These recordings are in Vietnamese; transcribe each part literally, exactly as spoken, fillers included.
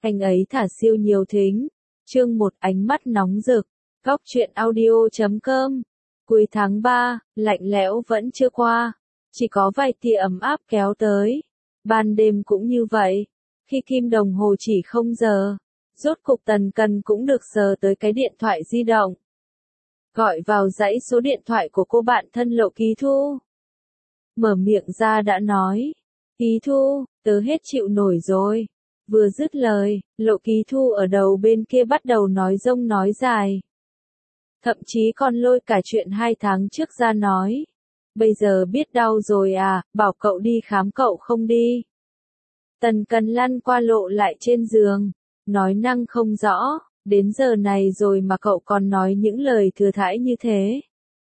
anh ấy thả siêu nhiều thính. Chương một ánh mắt nóng rực. Góc truyện audio chấm com. Cuối tháng ba, lạnh lẽo vẫn chưa qua. Chỉ có vài tia ấm áp kéo tới. Ban đêm cũng như vậy. Khi kim đồng hồ chỉ không giờ, rốt cục Tần Cần cũng được sờ tới cái điện thoại di động. Gọi vào dãy số điện thoại của cô bạn thân Lộ Ký Thu. Mở miệng ra đã nói. Ký Thu, tớ hết chịu nổi rồi. Vừa dứt lời, Lộ Ký Thu ở đầu bên kia bắt đầu nói rông nói dài. Thậm chí còn lôi cả chuyện hai tháng trước ra nói. Bây giờ biết đau rồi à, bảo cậu đi khám cậu không đi. Tần Cần lăn qua lộ lại trên giường, nói năng không rõ, đến giờ này rồi mà cậu còn nói những lời thừa thãi như thế.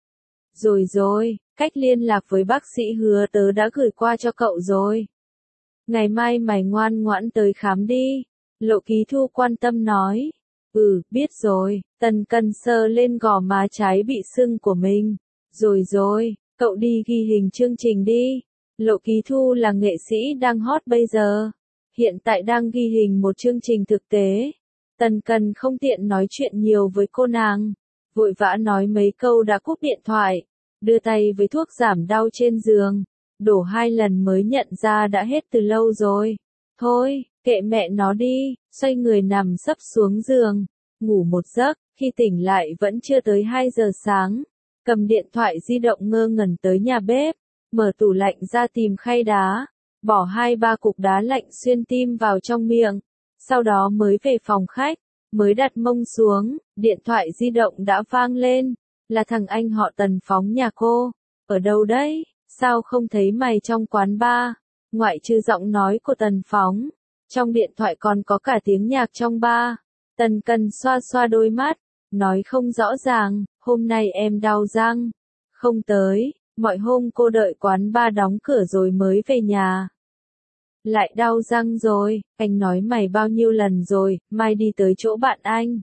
Rồi rồi, cách liên lạc với bác sĩ Hứa tớ đã gửi qua cho cậu rồi. Ngày mai mày ngoan ngoãn tới khám đi. Lộ Ký Thu quan tâm nói. Ừ, biết rồi. Tần Cần sờ lên gò má trái bị sưng của mình. Rồi rồi, cậu đi ghi hình chương trình đi. Lộ Ký Thu là nghệ sĩ đang hot bây giờ. Hiện tại đang ghi hình một chương trình thực tế. Tần Cần không tiện nói chuyện nhiều với cô nàng. Vội vã nói mấy câu đã cúp điện thoại. Đưa tay với thuốc giảm đau trên giường. Đổ hai lần mới nhận ra đã hết từ lâu rồi. Thôi, kệ mẹ nó đi, xoay người nằm sấp xuống giường. Ngủ một giấc, khi tỉnh lại vẫn chưa tới hai giờ sáng. Cầm điện thoại di động ngơ ngẩn tới nhà bếp. Mở tủ lạnh ra tìm khay đá. Bỏ hai ba cục đá lạnh xuyên tim vào trong miệng. Sau đó mới về phòng khách. Mới đặt mông xuống, điện thoại di động đã vang lên. Là thằng anh họ Tần Phóng nhà cô. Ở đâu đấy? Sao không thấy mày trong quán bar? Ngoại trừ giọng nói của Tần Phóng. Trong điện thoại còn có cả tiếng nhạc trong bar. Tần Cần xoa xoa đôi mắt. Nói không rõ ràng, hôm nay em đau răng. Không tới, mọi hôm cô đợi quán bar đóng cửa rồi mới về nhà. Lại đau răng rồi, anh nói mày bao nhiêu lần rồi, mai đi tới chỗ bạn anh.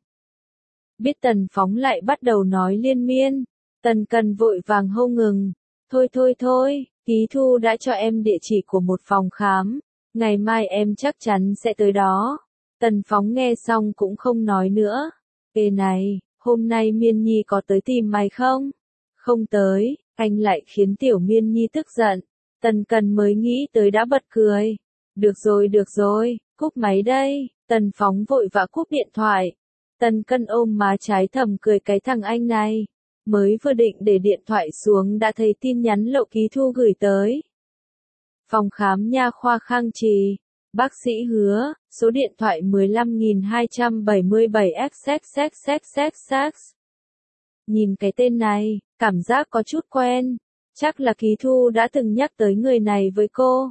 Biết Tần Phóng lại bắt đầu nói liên miên. Tần Cần vội vàng hô ngừng. Thôi thôi thôi, Ký Thu đã cho em địa chỉ của một phòng khám. Ngày mai em chắc chắn sẽ tới đó. Tần Phóng nghe xong cũng không nói nữa. Ê này, hôm nay Miên Nhi có tới tìm mày không? Không tới, anh lại khiến Tiểu Miên Nhi tức giận. Tần Cần mới nghĩ tới đã bật cười. Được rồi được rồi, cúp máy đây. Tần Phóng vội vã cúp điện thoại. Tần Cần ôm má trái thầm cười cái thằng anh này. Mới vừa định để điện thoại xuống đã thấy tin nhắn Lộ Ký Thu gửi tới. Phòng khám nha khoa Khang Trì. Bác sĩ Hứa, số điện thoại mười lăm nghìn hai trăm bảy mươi bảy x x x x x x. Nhìn cái tên này, cảm giác có chút quen. Chắc là Ký Thu đã từng nhắc tới người này với cô.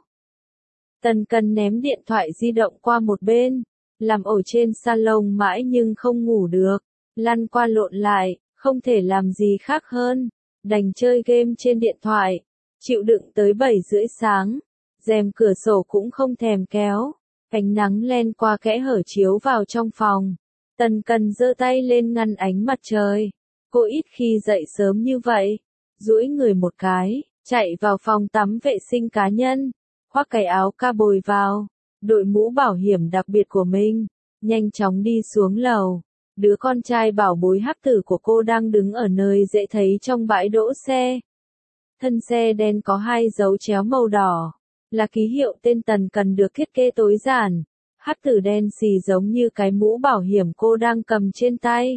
Tần Cần ném điện thoại di động qua một bên. Làm ổ trên salon mãi nhưng không ngủ được. Lăn qua lộn lại. Không thể làm gì khác hơn, đành chơi game trên điện thoại, chịu đựng tới bảy rưỡi sáng, rèm cửa sổ cũng không thèm kéo, ánh nắng len qua kẽ hở chiếu vào trong phòng. Tần Cần giơ tay lên ngăn ánh mặt trời, cô ít khi dậy sớm như vậy, duỗi người một cái, chạy vào phòng tắm vệ sinh cá nhân, khoác cái áo ca bồi vào, đội mũ bảo hiểm đặc biệt của mình, nhanh chóng đi xuống lầu. Đứa con trai bảo bối hắc tử của cô đang đứng ở nơi dễ thấy trong bãi đỗ xe. Thân xe đen có hai dấu chéo màu đỏ, là ký hiệu tên Tần Cần được thiết kế tối giản. Hắc tử đen xì giống như cái mũ bảo hiểm cô đang cầm trên tay.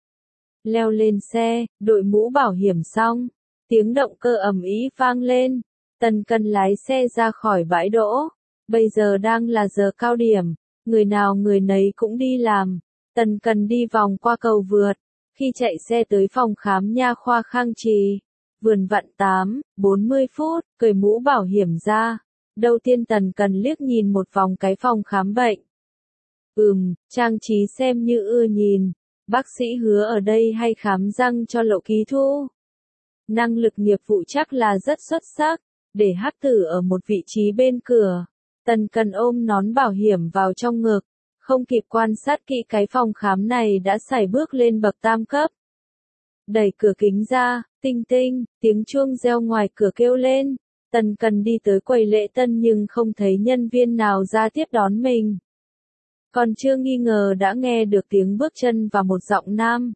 Leo lên xe, đội mũ bảo hiểm xong, tiếng động cơ ầm ĩ vang lên. Tần Cần lái xe ra khỏi bãi đỗ. Bây giờ đang là giờ cao điểm, người nào người nấy cũng đi làm. Tần Cần đi vòng qua cầu vượt, khi chạy xe tới phòng khám nha khoa Khang Trì, vườn vặn tám, bốn mươi phút, cởi mũ bảo hiểm ra. Đầu tiên Tần Cần liếc nhìn một vòng cái phòng khám bệnh. Ừm, trang trí xem như ưa nhìn, bác sĩ Hứa ở đây hay khám răng cho Lộ Ký Thu. Năng lực nghiệp vụ chắc là rất xuất sắc, để hắc tử ở một vị trí bên cửa. Tần Cần ôm nón bảo hiểm vào trong ngực. Không kịp quan sát kỹ cái phòng khám này đã sải bước lên bậc tam cấp. Đẩy cửa kính ra, tinh tinh, tiếng chuông reo ngoài cửa kêu lên. Tần Cần đi tới quầy lễ tân nhưng không thấy nhân viên nào ra tiếp đón mình. Còn chưa nghi ngờ đã nghe được tiếng bước chân và một giọng nam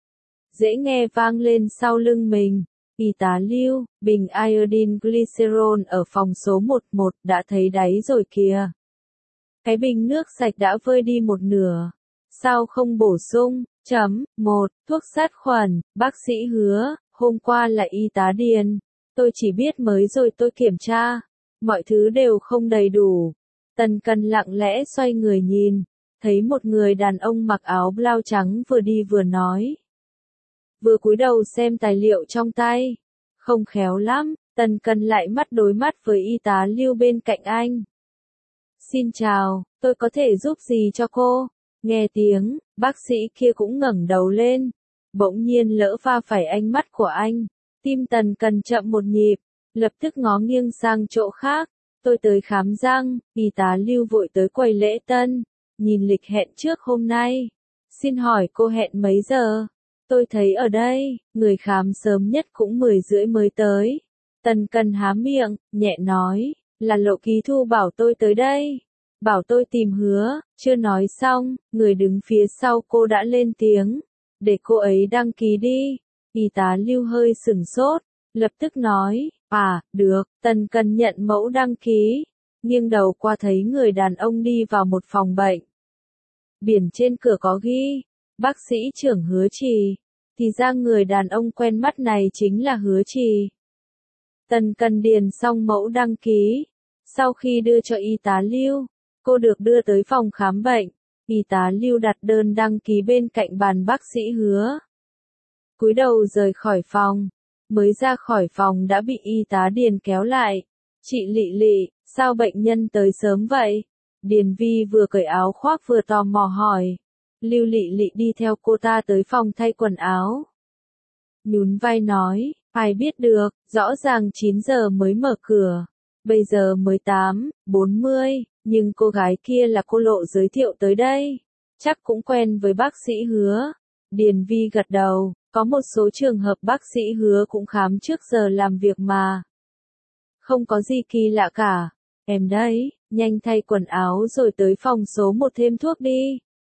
dễ nghe vang lên sau lưng mình. Y tá Lưu, bình iodine glycerol ở phòng số mười một đã thấy đáy rồi kìa. Cái bình nước sạch đã vơi đi một nửa. Sao không bổ sung? Chấm, một, thuốc sát khuẩn, bác sĩ Hứa, hôm qua là y tá Điền. Tôi chỉ biết mới rồi tôi kiểm tra. Mọi thứ đều không đầy đủ. Tần Cần lặng lẽ xoay người nhìn. Thấy một người đàn ông mặc áo blau trắng vừa đi vừa nói. Vừa cúi đầu xem tài liệu trong tay. Không khéo lắm, Tần Cần lại mắt đối mắt với y tá Lưu bên cạnh anh. Xin chào, tôi có thể giúp gì cho cô? Nghe tiếng, bác sĩ kia cũng ngẩng đầu lên. Bỗng nhiên lỡ va phải ánh mắt của anh. Tim Tần Cần chậm một nhịp, lập tức ngó nghiêng sang chỗ khác. Tôi tới khám răng, y tá Lưu vội tới quầy lễ tân. Nhìn lịch hẹn trước hôm nay. Xin hỏi cô hẹn mấy giờ? Tôi thấy ở đây, người khám sớm nhất cũng mười rưỡi mới tới. Tần Cần há miệng, nhẹ nói, là Lộ Ký Thu bảo tôi tới đây. Bảo tôi tìm Hứa, chưa nói xong, người đứng phía sau cô đã lên tiếng. Để cô ấy đăng ký đi. Y tá Lưu hơi sửng sốt, lập tức nói, à, được. Tần Cần nhận mẫu đăng ký. Nghiêng đầu qua thấy người đàn ông đi vào một phòng bệnh. Biển trên cửa có ghi, bác sĩ trưởng Hứa Trì. Thì ra người đàn ông quen mắt này chính là Hứa Trì. Tần Cần điền xong mẫu đăng ký. Sau khi đưa cho y tá Lưu, cô được đưa tới phòng khám bệnh. Y tá Lưu đặt đơn đăng ký bên cạnh bàn bác sĩ Hứa. Cúi đầu rời khỏi phòng. Mới ra khỏi phòng đã bị y tá Điền kéo lại. Chị Lị Lị, sao bệnh nhân tới sớm vậy? Điền Vi vừa cởi áo khoác vừa tò mò hỏi. Lưu Lị Lị đi theo cô ta tới phòng thay quần áo. Nhún vai nói, ai biết được, rõ ràng chín giờ mới mở cửa. Bây giờ mới tám, bốn mươi, nhưng cô gái kia là cô Lộ giới thiệu tới đây. Chắc cũng quen với bác sĩ Hứa. Điền Vi gật đầu, có một số trường hợp bác sĩ Hứa cũng khám trước giờ làm việc mà. Không có gì kỳ lạ cả. Em đấy, nhanh thay quần áo rồi tới phòng số một thêm thuốc đi.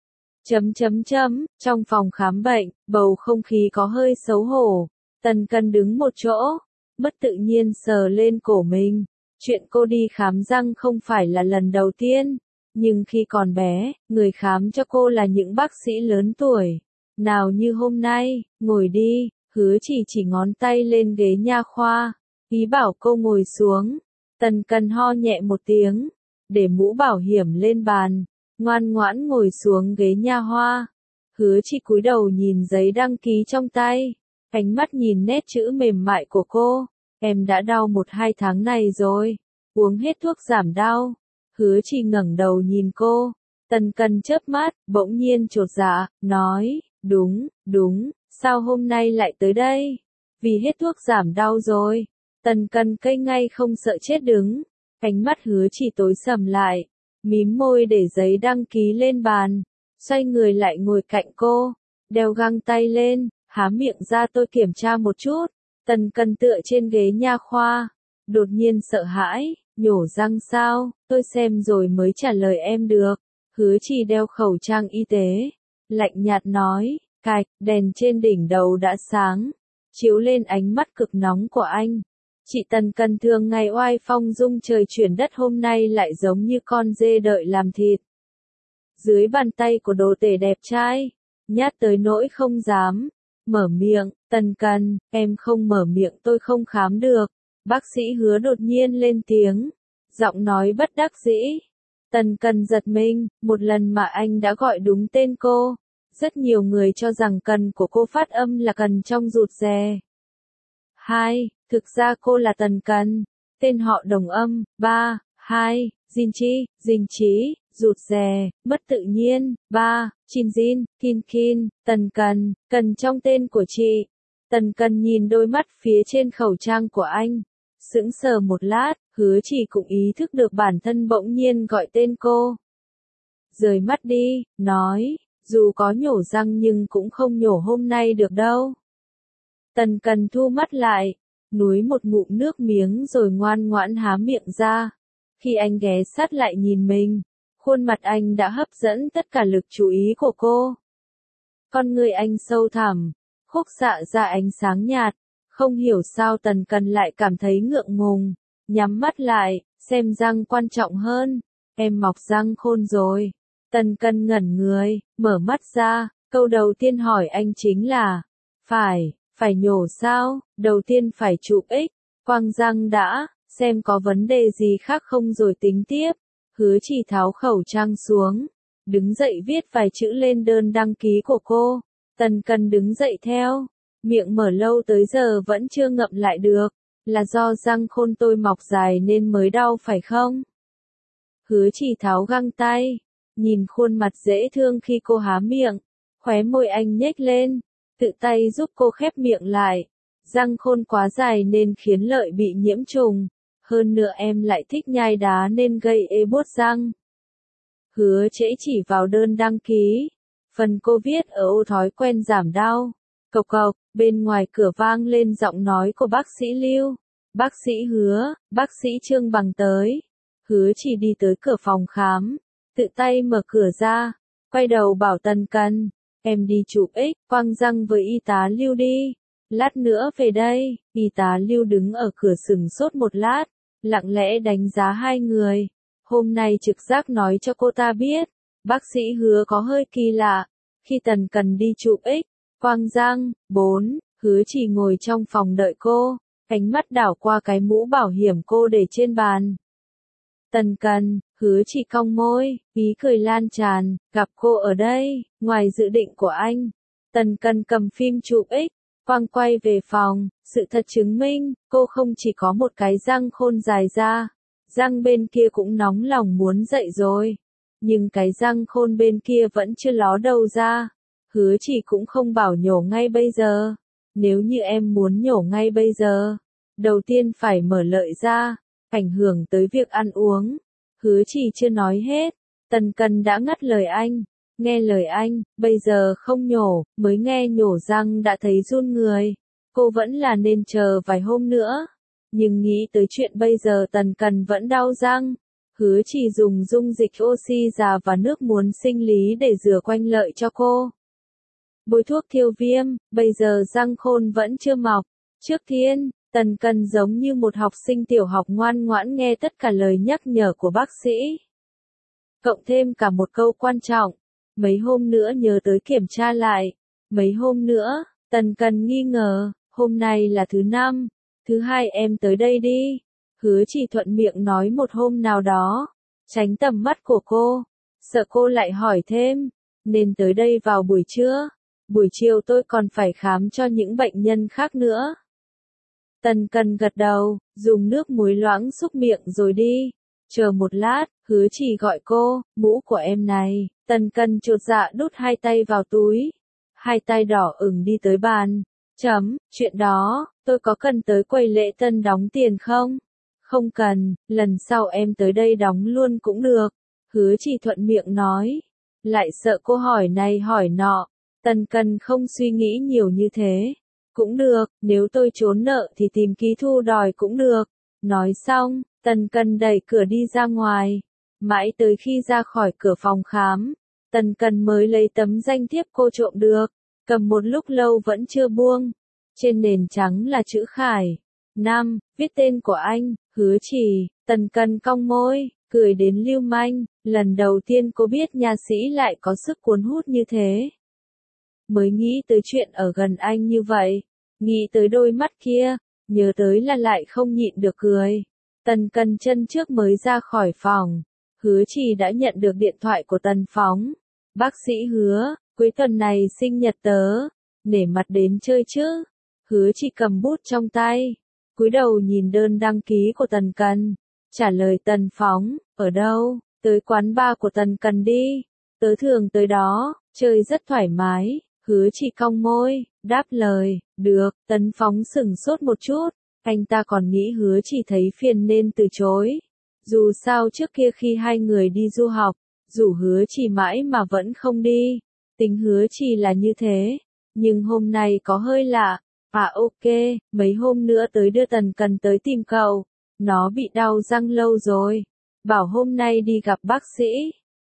Chấm chấm chấm, trong phòng khám bệnh, bầu không khí có hơi xấu hổ. Tần Cần đứng một chỗ, mất tự nhiên sờ lên cổ mình. Chuyện cô đi khám răng không phải là lần đầu tiên, nhưng khi còn bé, người khám cho cô là những bác sĩ lớn tuổi. Nào như hôm nay, ngồi đi, Hứa chỉ chỉ ngón tay lên ghế nha khoa, ý bảo cô ngồi xuống. Tần Cần ho nhẹ một tiếng, để mũ bảo hiểm lên bàn, ngoan ngoãn ngồi xuống ghế nha hoa. Hứa chỉ cúi đầu nhìn giấy đăng ký trong tay, ánh mắt nhìn nét chữ mềm mại của cô. Em đã đau một hai tháng này rồi, uống hết thuốc giảm đau. Hứa chỉ ngẩng đầu nhìn cô. Tần Cần chớp mắt, bỗng nhiên chột dạ, nói, đúng, đúng, sao hôm nay lại tới đây? Vì hết thuốc giảm đau rồi. Tần Cần cây ngay không sợ chết đứng. Ánh mắt Hứa chỉ tối sầm lại, mím môi để giấy đăng ký lên bàn. Xoay người lại ngồi cạnh cô, đeo găng tay lên, há miệng ra tôi kiểm tra một chút. Tần Cần tựa trên ghế nha khoa, đột nhiên sợ hãi, nhổ răng sao, tôi xem rồi mới trả lời em được. Hứa chỉ đeo khẩu trang y tế, lạnh nhạt nói, cạch, đèn trên đỉnh đầu đã sáng, chiếu lên ánh mắt cực nóng của anh. Chị Tần Cần thường ngày oai phong dung trời chuyển đất hôm nay lại giống như con dê đợi làm thịt. Dưới bàn tay của đồ tể đẹp trai, nhát tới nỗi không dám mở miệng. Tần Cần, em không mở miệng tôi không khám được. Bác sĩ Hứa đột nhiên lên tiếng, giọng nói bất đắc dĩ. Tần Cần giật mình, một lần mà anh đã gọi đúng tên cô. Rất nhiều người cho rằng Cần của cô phát âm là Cần trong rụt rè. Hai, thực ra cô là Tần Cần, tên họ đồng âm. Ba, hai, Jin Chi, Dinh Chí, rụt rè, mất tự nhiên. Ba, Chin Jin, Kin Kin, Tần Cần, Cần trong tên của chị. Tần Cần nhìn đôi mắt phía trên khẩu trang của anh, sững sờ một lát. Hứa chỉ cũng ý thức được bản thân bỗng nhiên gọi tên cô. Rời mắt đi, nói, dù có nhổ răng nhưng cũng không nhổ hôm nay được đâu. Tần Cần thu mắt lại, núi một ngụm nước miếng rồi ngoan ngoãn há miệng ra. Khi anh ghé sát lại nhìn mình, Khuôn mặt anh đã hấp dẫn tất cả lực chú ý của cô. Con người anh sâu thẳm, khúc xạ ra ánh sáng nhạt, không hiểu sao Tần Cần lại cảm thấy ngượng ngùng, nhắm mắt lại, xem răng quan trọng hơn. Em mọc răng khôn rồi. Tần Cần ngẩn người, mở mắt ra, câu đầu tiên hỏi anh chính là, phải, phải nhổ sao, đầu tiên phải chụp X, quang răng đã, xem có vấn đề gì khác không rồi tính tiếp. Hứa Chỉ tháo khẩu trang xuống, đứng dậy viết vài chữ lên đơn đăng ký của cô. Tần Cần đứng dậy theo, miệng mở lâu tới giờ vẫn chưa ngậm lại được, là do răng khôn tôi mọc dài nên mới đau phải không? Hứa Chỉ tháo găng tay, nhìn khuôn mặt dễ thương khi cô há miệng, khóe môi anh nhếch lên, tự tay giúp cô khép miệng lại. Răng khôn quá dài nên khiến lợi bị nhiễm trùng, hơn nữa em lại thích nhai đá nên gây ê buốt răng. Hứa Trễ chỉ vào đơn đăng ký, phần cô viết ở ô thói quen giảm đau. Cộc cộc, bên ngoài cửa vang lên giọng nói của bác sĩ Lưu. Bác sĩ Hứa, bác sĩ Trương Bằng tới. Hứa Chỉ đi tới cửa phòng khám, tự tay mở cửa ra, quay đầu bảo Tần Cần, em đi chụp X quang răng với y tá Lưu đi, lát nữa về đây. Y tá Lưu đứng ở cửa sừng sốt một lát, lặng lẽ đánh giá hai người. Hôm nay trực giác nói cho cô ta biết, bác sĩ Hứa có hơi kỳ lạ. Khi Tần Cần đi chụp X quang răng, bốn, Hứa Chỉ ngồi trong phòng đợi cô, ánh mắt đảo qua cái mũ bảo hiểm cô để trên bàn. Tần Cần, Hứa Chỉ cong môi, ý cười lan tràn, gặp cô ở đây, ngoài dự định của anh. Tần Cần cầm phim chụp X quang quay về phòng, sự thật chứng minh, cô không chỉ có một cái răng khôn dài ra, răng bên kia cũng nóng lòng muốn dậy rồi. Nhưng cái răng khôn bên kia vẫn chưa ló đầu ra. Hứa Chỉ cũng không bảo nhổ ngay bây giờ. Nếu như em muốn nhổ ngay bây giờ, đầu tiên phải mở lợi ra, ảnh hưởng tới việc ăn uống. Hứa Chỉ chưa nói hết, Tần Cần đã ngắt lời anh. Nghe lời anh, bây giờ không nhổ, mới nghe nhổ răng đã thấy run người. Cô vẫn là nên chờ vài hôm nữa. Nhưng nghĩ tới chuyện bây giờ Tần Cần vẫn đau răng. Hứa Chỉ dùng dung dịch oxy già và nước muối sinh lý để rửa quanh lợi cho cô. Bôi thuốc thiêu viêm, bây giờ răng khôn vẫn chưa mọc. Trước tiên, Tần Cần giống như một học sinh tiểu học ngoan ngoãn nghe tất cả lời nhắc nhở của bác sĩ. Cộng thêm cả một câu quan trọng, mấy hôm nữa nhớ tới kiểm tra lại. Mấy hôm nữa, Tần Cần nghi ngờ, hôm nay là thứ năm, thứ hai em tới đây đi. Hứa Chỉ thuận miệng nói một hôm nào đó, tránh tầm mắt của cô, sợ cô lại hỏi thêm, nên tới đây vào buổi trưa, buổi chiều tôi còn phải khám cho những bệnh nhân khác nữa. Tần Cần gật đầu, dùng nước muối loãng xúc miệng rồi đi. Chờ một lát, Hứa Chỉ gọi cô, mũ của em này. Tần Cần chột dạ đút hai tay vào túi, hai tay đỏ ửng đi tới bàn. Chấm, chuyện đó, tôi có cần tới quầy lễ tân đóng tiền không? Không cần, lần sau em tới đây đóng luôn cũng được. Hứa Chỉ thuận miệng nói, lại sợ cô hỏi này hỏi nọ. Tần Cần không suy nghĩ nhiều như thế. Cũng được, nếu tôi trốn nợ thì tìm ký thu đòi cũng được. Nói xong, Tần Cần đẩy cửa đi ra ngoài. Mãi tới khi ra khỏi cửa phòng khám, Tần Cần mới lấy tấm danh thiếp cô trộm được, cầm một lúc lâu vẫn chưa buông. Trên nền trắng là chữ Khải. Năm, viết tên của anh, Hứa Chỉ. Tần Cần cong môi, cười đến lưu manh. Lần đầu tiên cô biết nha sĩ lại có sức cuốn hút như thế. Mới nghĩ tới chuyện ở gần anh như vậy, nghĩ tới đôi mắt kia, nhớ tới là lại không nhịn được cười. Tần Cần chân trước mới ra khỏi phòng, Hứa Chỉ đã nhận được điện thoại của Tần Phóng. Bác sĩ Hứa, cuối tuần này sinh nhật tớ, nể mặt đến chơi chứ? Hứa Chỉ cầm bút trong tay, cúi đầu nhìn đơn đăng ký của Tần Cần, trả lời Tần Phóng, ở đâu? Tới quán bar của Tần Cần đi, tớ thường tới đó, chơi rất thoải mái. Hứa Chỉ cong môi, đáp lời, được. Tần Phóng sửng sốt một chút, anh ta còn nghĩ Hứa Chỉ thấy phiền nên từ chối. Dù sao trước kia khi hai người đi du học, rủ Hứa Chỉ mãi mà vẫn không đi. Tính Hứa Chỉ là như thế, nhưng hôm nay có hơi lạ. À ok, mấy hôm nữa tới đưa Tần Cần tới tìm cậu. Nó bị đau răng lâu rồi. Bảo hôm nay đi gặp bác sĩ.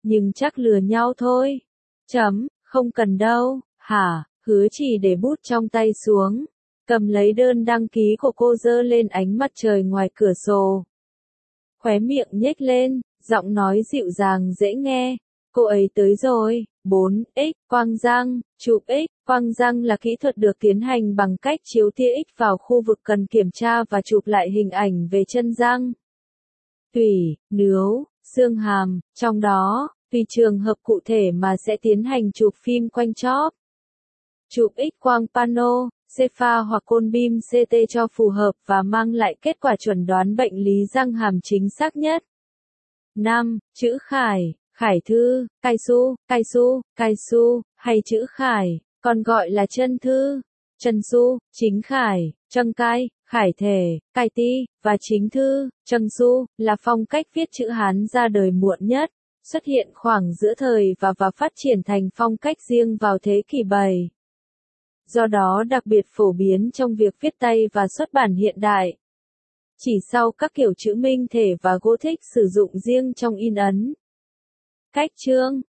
nhưng chắc lừa nhau thôi. Chấm, không cần đâu, hả, Hứa Chỉ để bút trong tay xuống, cầm lấy đơn đăng ký của cô giơ lên ánh mặt trời ngoài cửa sổ. Khóe miệng nhếch lên, giọng nói dịu dàng dễ nghe. Cô ấy tới rồi. bốn x quang răng, chụp X. Quang răng là kỹ thuật được tiến hành bằng cách chiếu tia X vào khu vực cần kiểm tra và chụp lại hình ảnh về chân răng, tủy, nướu, xương hàm, trong đó, tùy trường hợp cụ thể mà sẽ tiến hành chụp phim quanh chóp. Chụp X-quang pano, Cepha hoặc côn beam xê tê cho phù hợp và mang lại kết quả chuẩn đoán bệnh lý răng hàm chính xác nhất. năm. Chữ khải, khải thư, cai su, cai su, cai su, hay chữ khải, còn gọi là chân thư, chân su, chính khải, trâng cai, khải thể, cai ti, và chính thư, trâng su, là phong cách viết chữ Hán ra đời muộn nhất, xuất hiện khoảng giữa thời và và phát triển thành phong cách riêng vào thế kỷ bảy. Do đó đặc biệt phổ biến trong việc viết tay và xuất bản hiện đại. Chỉ sau các kiểu chữ Minh thể và Gothic sử dụng riêng trong in ấn. Cách chương,